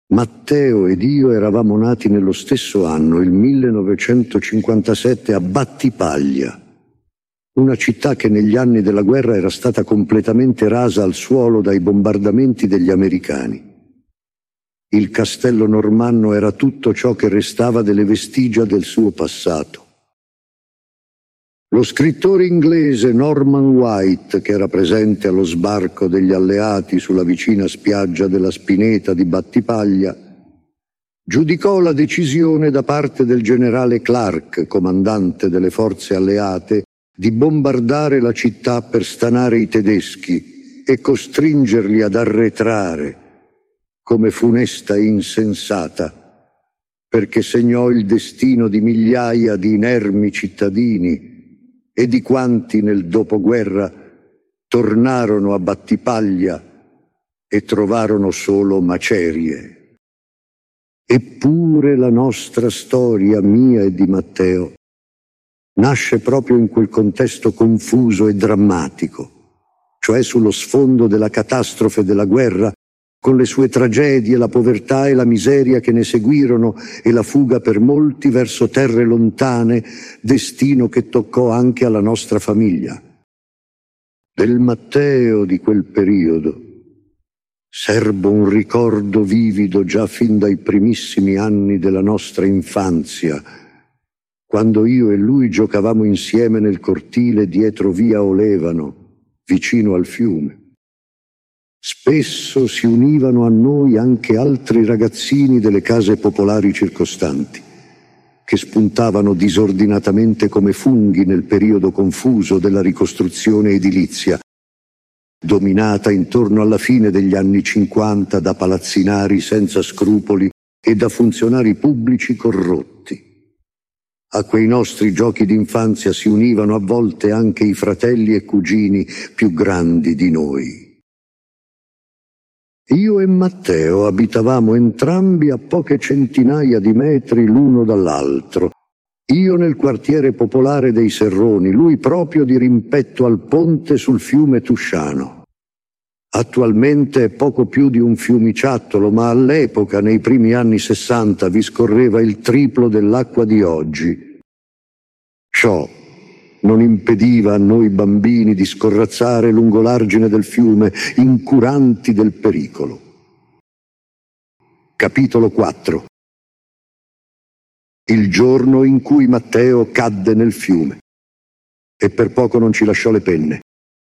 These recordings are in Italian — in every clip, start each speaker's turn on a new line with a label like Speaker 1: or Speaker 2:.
Speaker 1: Matteo ed io eravamo nati nello stesso anno, il 1957, a Battipaglia, una città che negli anni della guerra era stata completamente rasa al suolo dai bombardamenti degli americani. Il castello normanno era tutto ciò che restava delle vestigia del suo passato. Lo scrittore inglese Norman White, che era presente allo sbarco degli alleati sulla vicina spiaggia della Spineta di Battipaglia, giudicò la decisione da parte del generale Clark, comandante delle forze alleate, di bombardare la città per stanare i tedeschi e costringerli ad arretrare come funesta e insensata, perché segnò il destino di migliaia di inermi cittadini e di quanti nel dopoguerra tornarono a Battipaglia e trovarono solo macerie. Eppure la nostra storia, mia e di Matteo, nasce proprio in quel contesto confuso e drammatico, cioè sullo sfondo della catastrofe della guerra, con le sue tragedie, la povertà e la miseria che ne seguirono e la fuga per molti verso terre lontane, destino che toccò anche alla nostra famiglia. Del Matteo di quel periodo serbo un ricordo vivido già fin dai primissimi anni della nostra infanzia, quando io e lui giocavamo insieme nel cortile dietro via Olevano, vicino al fiume. Spesso si univano a noi anche altri ragazzini delle case popolari circostanti, che spuntavano disordinatamente come funghi nel periodo confuso della ricostruzione edilizia, dominata intorno alla fine degli anni 50 da palazzinari senza scrupoli e da funzionari pubblici corrotti. A quei nostri giochi d'infanzia si univano a volte anche i fratelli e cugini più grandi di noi. Io e Matteo abitavamo entrambi a poche centinaia di metri l'uno dall'altro. Io nel quartiere popolare dei Serroni, lui proprio di rimpetto al ponte sul fiume Tusciano. Attualmente è poco più di un fiumiciattolo, ma all'epoca, nei primi anni 60, vi scorreva il triplo dell'acqua di oggi. Ciò non impediva a noi bambini di scorrazzare lungo l'argine del fiume, incuranti del pericolo. Capitolo 4. Il giorno in cui Matteo cadde nel fiume e per poco non ci lasciò le penne.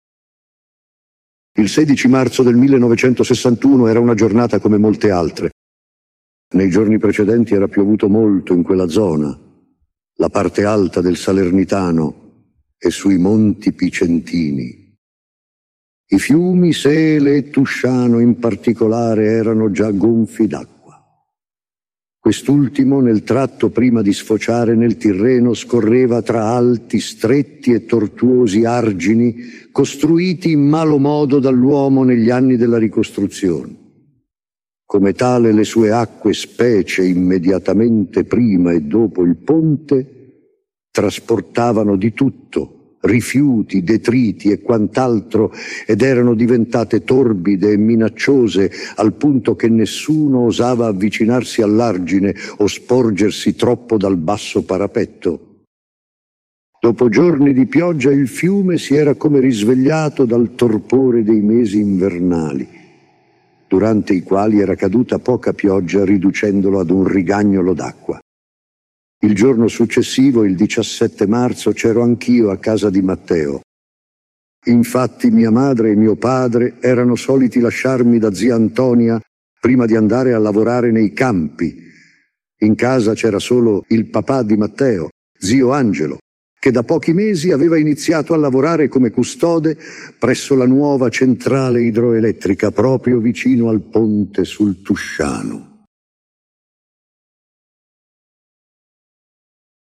Speaker 1: Il 16 marzo del 1961 era una giornata come molte altre. Nei giorni precedenti era piovuto molto in quella zona, la parte alta del Salernitano e sui monti picentini. I fiumi Sele e Tusciano in particolare erano già gonfi d'acqua. Quest'ultimo, nel tratto prima di sfociare nel Tirreno, scorreva tra alti, stretti e tortuosi argini costruiti in malo modo dall'uomo negli anni della ricostruzione. Come tale, le sue acque, specie immediatamente prima e dopo il ponte, trasportavano di tutto, rifiuti, detriti e quant'altro, ed erano diventate torbide e minacciose al punto che nessuno osava avvicinarsi all'argine o sporgersi troppo dal basso parapetto. Dopo giorni di pioggia il fiume si era come risvegliato dal torpore dei mesi invernali, durante i quali era caduta poca pioggia riducendolo ad un rigagnolo d'acqua. Il giorno successivo, il 17 marzo, c'ero anch'io a casa di Matteo. Infatti mia madre e mio padre erano soliti lasciarmi da zia Antonia prima di andare a lavorare nei campi. In casa c'era solo il papà di Matteo, zio Angelo, che da pochi mesi aveva iniziato a lavorare come custode presso la nuova centrale idroelettrica proprio vicino al ponte sul Tusciano.